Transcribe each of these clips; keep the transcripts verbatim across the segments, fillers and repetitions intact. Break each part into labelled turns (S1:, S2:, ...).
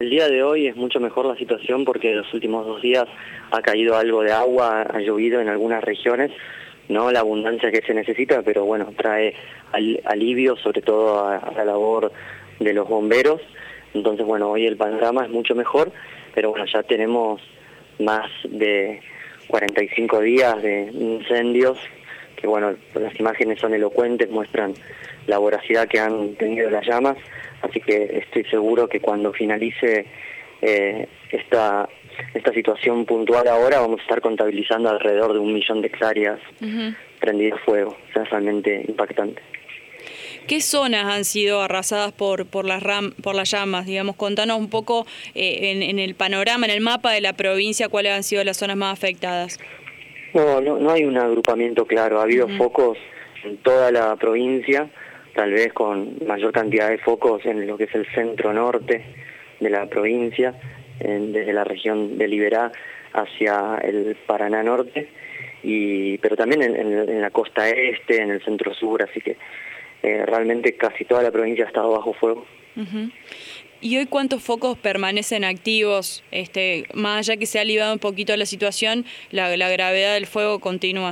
S1: el día de hoy es mucho mejor la situación porque los últimos dos días ha caído algo de agua, ha llovido en algunas regiones, no la abundancia que se necesita, pero bueno, trae al, alivio sobre todo a, a la labor de los bomberos. Entonces bueno, hoy el panorama es mucho mejor, pero bueno, ya tenemos más de cuarenta y cinco días de incendios, que bueno, las imágenes son elocuentes, muestran la voracidad que han tenido las llamas, así que estoy seguro que cuando finalice eh, esta, esta situación puntual ahora vamos a estar contabilizando alrededor de un millón de hectáreas uh-huh. prendidas a fuego. O sea, es realmente impactante.
S2: ¿Qué zonas han sido arrasadas por por las ram, por las llamas? Digamos, contanos un poco eh, en, en el panorama, en el mapa de la provincia, cuáles han sido las zonas más afectadas.
S1: No, no, no hay un agrupamiento claro. Ha habido uh-huh. focos en toda la provincia, tal vez con mayor cantidad de focos en lo que es el centro norte de la provincia, en, desde la región de Liberá hacia el Paraná norte, y pero también en, en, en la costa este, en el centro sur, así que eh, realmente casi toda la provincia ha estado bajo fuego.
S2: Uh-huh. ¿Y hoy cuántos focos permanecen activos? Este, más allá que se ha aliviado un poquito la situación, la, la gravedad del fuego continúa.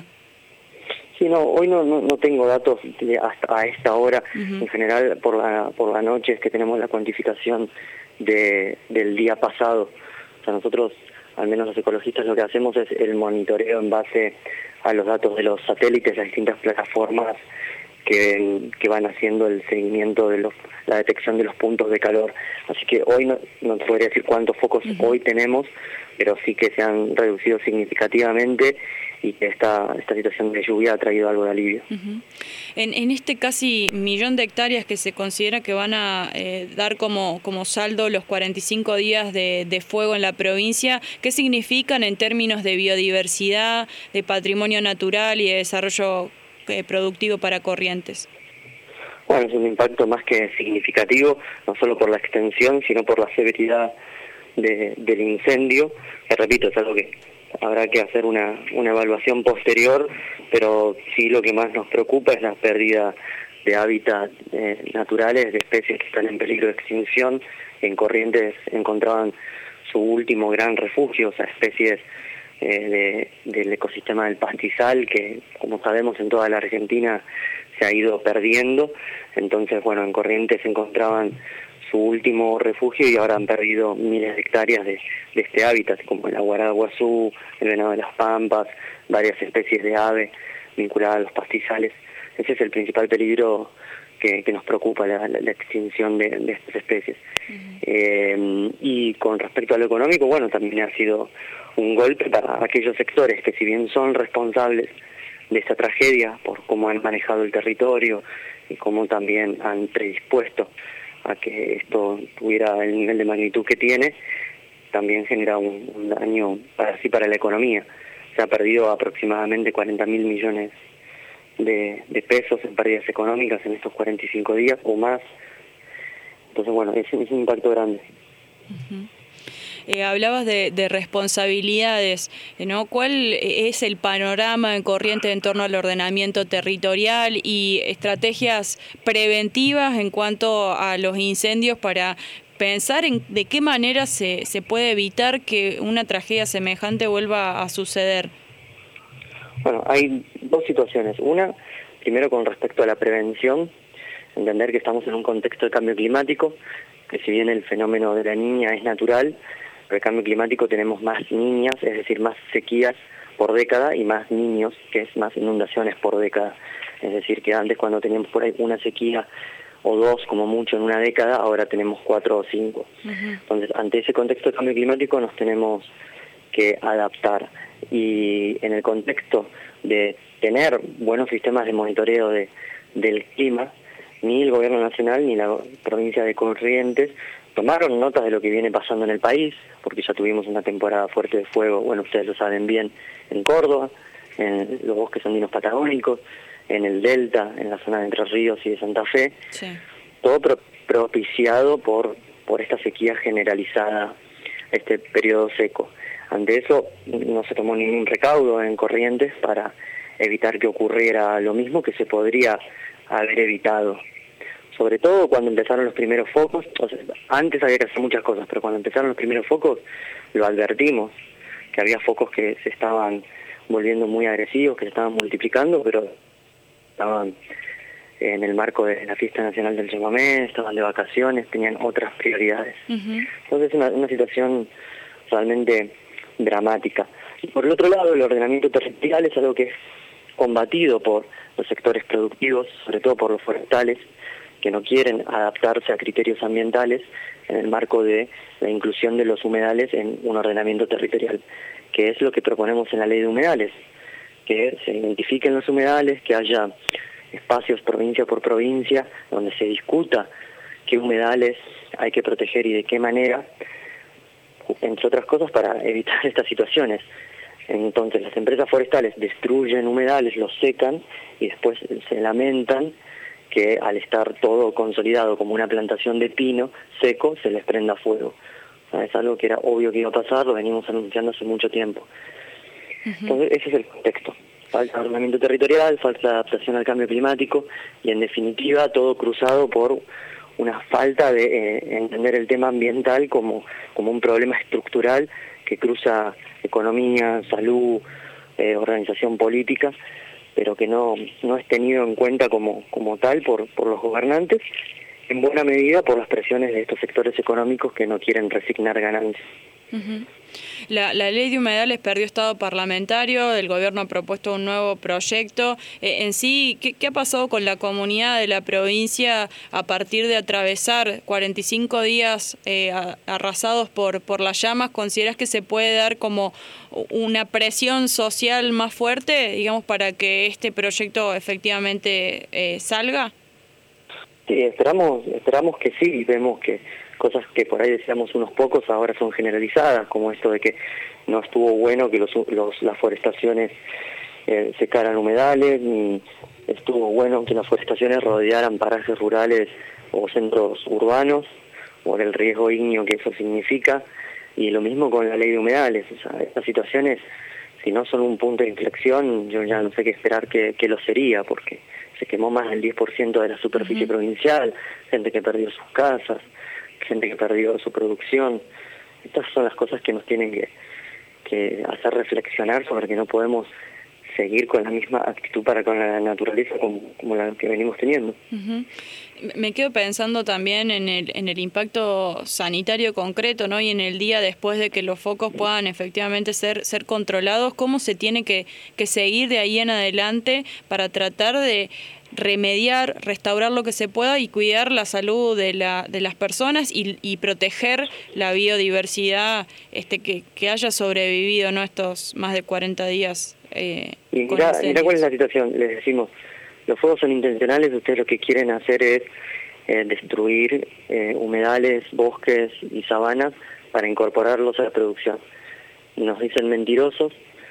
S1: Sí, no, hoy no, no, no tengo datos de hasta a esta hora. Uh-huh. En general, por la, por la noche es que tenemos la cuantificación de, del día pasado. O sea, nosotros, al menos los ecologistas, lo que hacemos es el monitoreo en base a los datos de los satélites, las distintas plataformas que, que van haciendo el seguimiento de los, la detección de los puntos de calor. Así que hoy no, no te podría decir cuántos focos uh-huh. hoy tenemos, pero sí que se han reducido significativamente y que esta, esta situación de lluvia ha traído algo de alivio.
S2: Uh-huh. En, en este casi millón de hectáreas que se considera que van a eh, dar como, como saldo los cuarenta y cinco días de, de fuego en la provincia, ¿qué significan en términos de biodiversidad, de patrimonio natural y de desarrollo eh, productivo para Corrientes?
S1: Bueno, es un impacto más que significativo, no solo por la extensión, sino por la severidad de, del incendio, que repito, es algo que habrá que hacer una, una evaluación posterior, pero sí lo que más nos preocupa es la pérdida de hábitats eh, naturales, de especies que están en peligro de extinción. En Corrientes encontraban su último gran refugio, o sea, especies eh, de, del ecosistema del pastizal, que como sabemos en toda la Argentina se ha ido perdiendo. Entonces, bueno, en Corrientes encontraban su último refugio y ahora han perdido miles de hectáreas de, de este hábitat, como el aguará guazú, el venado de las pampas, varias especies de ave vinculadas a los pastizales. Ese es el principal peligro que, que nos preocupa, la, la, la extinción de, de estas especies. Uh-huh. Eh, y con respecto a lo económico, bueno, también ha sido un golpe para aquellos sectores que, si bien son responsables de esta tragedia por cómo han manejado el territorio y cómo también han predispuesto a que esto tuviera el nivel de magnitud que tiene, también genera un, un daño para sí para la economía. Se ha perdido aproximadamente cuarenta mil millones de, de pesos en pérdidas económicas en estos cuarenta y cinco días o más. Entonces, bueno, es, es un impacto grande.
S2: Uh-huh. Eh, hablabas de, de responsabilidades, ¿no? ¿Cuál es el panorama en Corrientes en torno al ordenamiento territorial y estrategias preventivas en cuanto a los incendios para pensar en de qué manera se, se puede evitar que una tragedia semejante vuelva a suceder?
S1: Bueno, hay dos situaciones. Una, primero con respecto a la prevención, entender que estamos en un contexto de cambio climático, que si bien el fenómeno de la Niña es natural, por el cambio climático tenemos más niñas, es decir, más sequías por década y más niños, que es más inundaciones por década. Es decir, que antes cuando teníamos por ahí una sequía o dos como mucho en una década, ahora tenemos cuatro o cinco. Uh-huh. Entonces, ante ese contexto de cambio climático nos tenemos que adaptar. Y en el contexto de tener buenos sistemas de monitoreo de, del clima, ni el gobierno nacional ni la provincia de Corrientes tomaron notas de lo que viene pasando en el país, porque ya tuvimos una temporada fuerte de fuego, bueno, ustedes lo saben bien, en Córdoba, en los bosques andinos patagónicos, en el Delta, en la zona de Entre Ríos y de Santa Fe, sí. Todo pro- propiciado por, por esta sequía generalizada, este periodo seco. Ante eso no se tomó ningún recaudo en Corrientes para evitar que ocurriera lo mismo que se podría haber evitado. O sobre todo cuando empezaron los primeros focos. O sea, antes había que hacer muchas cosas, pero cuando empezaron los primeros focos lo advertimos, que había focos que se estaban volviendo muy agresivos, que se estaban multiplicando, pero estaban en el marco de la Fiesta Nacional del Chamamé, estaban de vacaciones, tenían otras prioridades. Uh-huh. Entonces es una, una situación realmente dramática. Y por el otro lado, el ordenamiento territorial es algo que es combatido por los sectores productivos, sobre todo por los forestales, que no quieren adaptarse a criterios ambientales en el marco de la inclusión de los humedales en un ordenamiento territorial, que es lo que proponemos en la ley de humedales, que se identifiquen los humedales, que haya espacios provincia por provincia donde se discuta qué humedales hay que proteger y de qué manera, entre otras cosas para evitar estas situaciones. Entonces las empresas forestales destruyen humedales, los secan y después se lamentan que al estar todo consolidado como una plantación de pino seco se les prenda fuego. O sea, es algo que era obvio que iba a pasar, lo venimos anunciando hace mucho tiempo. Uh-huh. Entonces ese es el contexto. Falta de ordenamiento territorial, falta de adaptación al cambio climático y en definitiva todo cruzado por una falta de eh, entender el tema ambiental como, como un problema estructural que cruza economía, salud, eh, organización política, pero que no, no es tenido en cuenta como, como tal por, por los gobernantes, en buena medida por las presiones de estos sectores económicos que no quieren resignar ganancias.
S2: Uh-huh. La, la ley de humedales perdió estado parlamentario, el gobierno ha propuesto un nuevo proyecto. Eh, en sí, ¿qué, ¿qué ha pasado con la comunidad de la provincia a partir de atravesar cuarenta y cinco días eh, arrasados por, por las llamas? ¿Consideras que se puede dar como una presión social más fuerte, digamos, para que este proyecto efectivamente eh, salga?
S1: Sí, esperamos, esperamos que sí, vemos que cosas que por ahí decíamos unos pocos ahora son generalizadas, como esto de que no estuvo bueno que los, los, las forestaciones eh, secaran humedales, ni estuvo bueno que las forestaciones rodearan parajes rurales o centros urbanos, por el riesgo ígneo que eso significa, y lo mismo con la ley de humedales. O sea, estas situaciones, si no son un punto de inflexión, yo ya no sé qué esperar que, que lo sería, porque se quemó más del diez por ciento de la superficie uh-huh. provincial, gente que perdió sus casas, gente que perdió su producción. Estas son las cosas que nos tienen que, que hacer reflexionar sobre que no podemos seguir con la misma actitud para con la naturaleza como, como la que venimos teniendo.
S2: Uh-huh. Me quedo pensando también en el, en el impacto sanitario concreto, ¿no? Y en el día después de que los focos puedan efectivamente ser, ser controlados, ¿cómo se tiene que, que seguir de ahí en adelante para tratar de remediar, restaurar lo que se pueda y cuidar la salud de, la, de las personas y, y proteger la biodiversidad este, que, que haya sobrevivido, ¿no? Estos más de cuarenta días? Eh,
S1: y mira, mira cuál es la situación, les decimos, los fuegos son intencionales, ustedes lo que quieren hacer es eh, destruir eh, humedales, bosques y sabanas para incorporarlos a la producción. Nos dicen mentirosos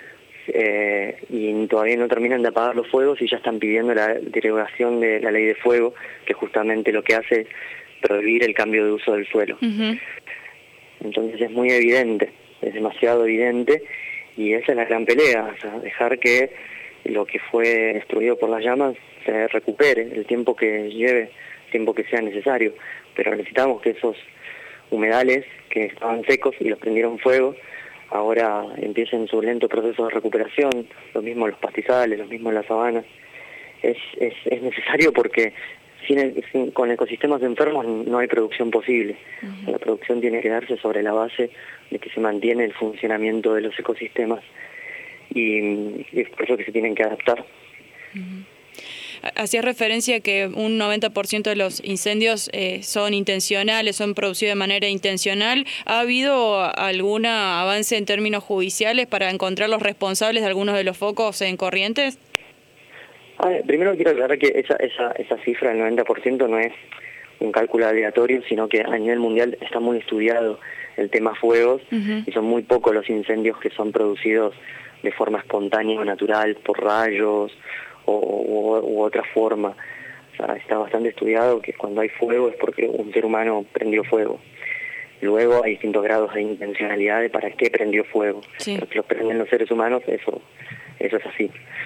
S1: eh, y todavía no terminan de apagar los fuegos y ya están pidiendo la derogación de la ley de fuego, que justamente lo que hace es prohibir el cambio de uso del suelo. Uh-huh. Entonces es muy evidente, es demasiado evidente. Y esa es la gran pelea, o sea, dejar que lo que fue destruido por las llamas se recupere, el tiempo que lleve, el tiempo que sea necesario. Pero necesitamos que esos humedales que estaban secos y los prendieron fuego, ahora empiecen su lento proceso de recuperación, lo mismo los pastizales, lo mismo las sabanas. Es, es, es necesario porque sin el, sin, con ecosistemas enfermos no hay producción posible. Uh-huh. La producción tiene que darse sobre la base de que se mantiene el funcionamiento de los ecosistemas y, y es por eso que se tienen que adaptar.
S2: Uh-huh. Hacías referencia que un noventa por ciento de los incendios eh, son intencionales, son producidos de manera intencional. ¿Ha habido algún avance en términos judiciales para encontrar los responsables de algunos de los focos en Corrientes?
S1: Ah, primero quiero aclarar que esa, esa, esa cifra del noventa por ciento no es un cálculo aleatorio, sino que a nivel mundial está muy estudiado el tema fuegos uh-huh. y son muy pocos los incendios que son producidos de forma espontánea o natural, por rayos o, o u otra forma. O sea, está bastante estudiado que cuando hay fuego es porque un ser humano prendió fuego. Luego hay distintos grados de intencionalidad de para qué prendió fuego. Sí. Pero que lo prenden los seres humanos, eso, eso es así.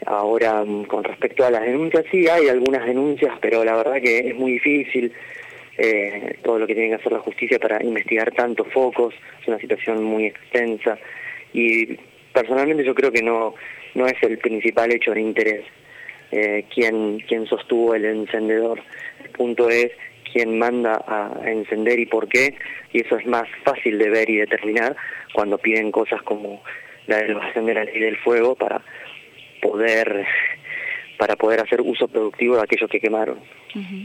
S1: Ahora, con respecto a las denuncias, sí hay algunas denuncias, pero la verdad que es muy difícil eh, todo lo que tiene que hacer la justicia para investigar tantos focos. Es una situación muy extensa y personalmente yo creo que no no es el principal hecho de interés eh, quién, quién sostuvo el encendedor. El punto es quién manda a, a encender y por qué, y eso es más fácil de ver y determinar cuando piden cosas como la derogación de la ley del fuego para poder para poder hacer uso productivo de aquellos que quemaron.
S2: Uh-huh.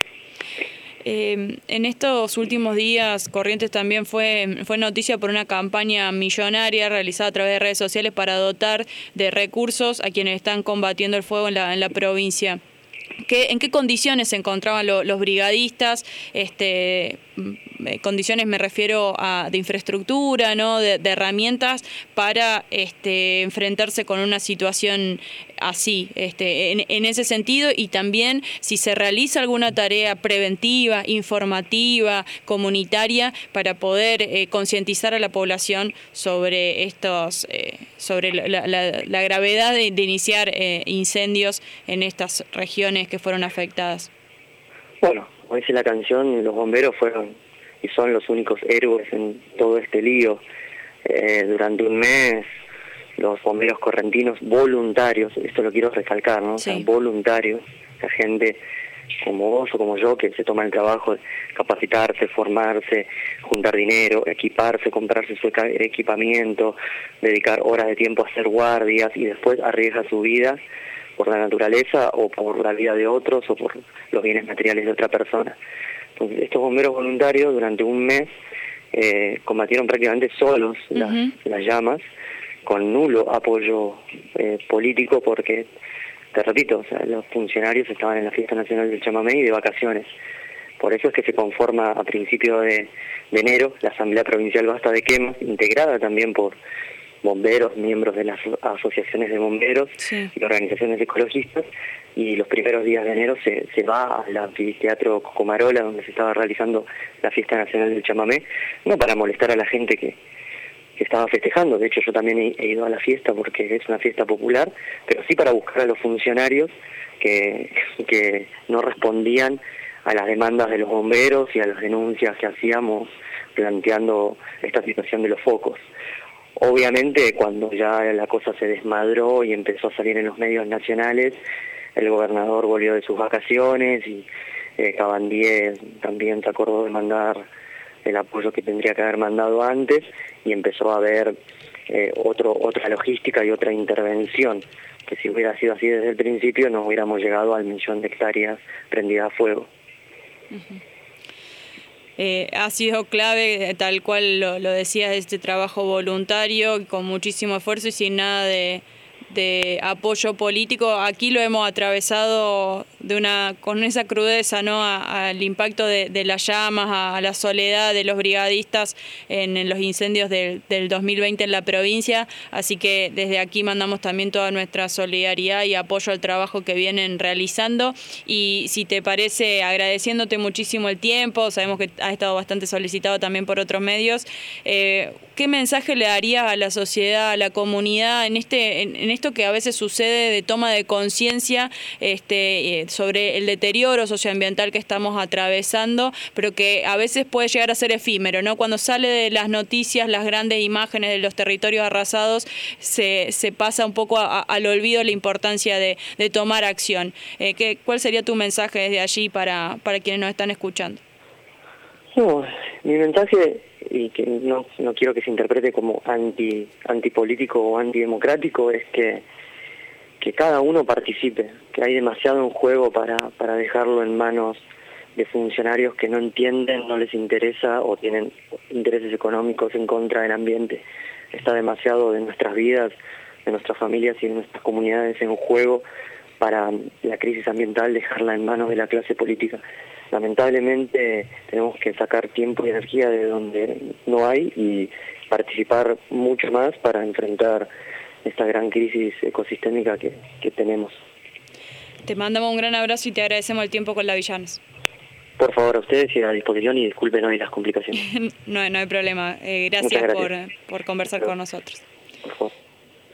S2: Eh, en estos últimos días, Corrientes también fue, fue noticia por una campaña millonaria realizada a través de redes sociales para dotar de recursos a quienes están combatiendo el fuego en la, en la provincia. ¿Qué, ¿En qué condiciones se encontraban lo, los brigadistas? Este, condiciones me refiero a de infraestructura, ¿no? de, de herramientas para este, enfrentarse con una situación así, este, en, en ese sentido, y también si se realiza alguna tarea preventiva, informativa, comunitaria, para poder eh, concientizar a la población sobre estos, eh, sobre la, la, la gravedad de, de iniciar eh, incendios en estas regiones que fueron afectadas.
S1: Bueno, como dice la canción, los bomberos fueron y son los únicos héroes en todo este lío. Eh, durante un mes los bomberos correntinos voluntarios, esto lo quiero recalcar, ¿no? Sí. O sea, voluntarios, la gente como vos o como yo que se toma el trabajo de capacitarse, formarse, juntar dinero, equiparse, comprarse su equipamiento, dedicar horas de tiempo a hacer guardias y después arriesga su vida por la naturaleza o por la vida de otros o por los bienes materiales de otra persona. Entonces, estos bomberos voluntarios durante un mes eh, combatieron prácticamente solos las, uh-huh. las llamas, con nulo apoyo eh, político porque, te repito, o sea, los funcionarios estaban en la Fiesta Nacional del Chamamé y de vacaciones. Por eso es que se conforma a principios de, de enero la Asamblea Provincial Basta de Quemas, integrada también por bomberos, miembros de las asociaciones de bomberos sí. y organizaciones ecologistas, y los primeros días de enero se, se va al anfiteatro Cocomarola, donde se estaba realizando la Fiesta Nacional del Chamamé, no para molestar a la gente que, que estaba festejando, de hecho yo también he, he ido a la fiesta porque es una fiesta popular, pero sí para buscar a los funcionarios que, que no respondían a las demandas de los bomberos y a las denuncias que hacíamos planteando esta situación de los focos. Obviamente, cuando ya la cosa se desmadró y empezó a salir en los medios nacionales, el gobernador volvió de sus vacaciones y eh, Cabandier también se acordó de mandar el apoyo que tendría que haber mandado antes y empezó a haber eh, otro, otra logística y otra intervención, que si hubiera sido así desde el principio no hubiéramos llegado al millón de hectáreas prendidas a fuego.
S2: Uh-huh. Eh, ha sido clave, tal cual lo, lo decías, este trabajo voluntario, con muchísimo esfuerzo y sin nada de, de apoyo político. Aquí lo hemos atravesado de una con esa crudeza, ¿no? Al impacto de, de las llamas, a, a la soledad de los brigadistas en, en los incendios del, del dos mil veinte en la provincia. Así que desde aquí mandamos también toda nuestra solidaridad y apoyo al trabajo que vienen realizando. Y si te parece, agradeciéndote muchísimo el tiempo, sabemos que ha estado bastante solicitado también por otros medios. Eh, ¿Qué mensaje le darías a la sociedad, a la comunidad, en este en, en esto que a veces sucede de toma de conciencia este, eh, sobre el deterioro socioambiental que estamos atravesando, pero que a veces puede llegar a ser efímero, ¿no? Cuando sale de las noticias, las grandes imágenes de los territorios arrasados, se, se pasa un poco a, a, al olvido la importancia de, de tomar acción. Eh, ¿qué, ¿Cuál sería tu mensaje desde allí para, para quienes nos están escuchando?
S1: No, mi mensaje, y que no, no quiero que se interprete como anti antipolítico o antidemocrático, es que, que cada uno participe, que hay demasiado en juego para, para dejarlo en manos de funcionarios que no entienden, no les interesa o tienen intereses económicos en contra del ambiente. Está demasiado de nuestras vidas, de nuestras familias y de nuestras comunidades en juego para la crisis ambiental dejarla en manos de la clase política. Lamentablemente tenemos que sacar tiempo y energía de donde no hay y participar mucho más para enfrentar esta gran crisis ecosistémica que, que tenemos.
S2: Te mandamos un gran abrazo y te agradecemos el tiempo con la Villanos.
S1: Por favor, a ustedes y a disposición, y disculpen hoy las complicaciones.
S2: no, no hay problema. Eh, gracias, gracias. Por, por conversar Pero, con nosotros.
S1: Por favor.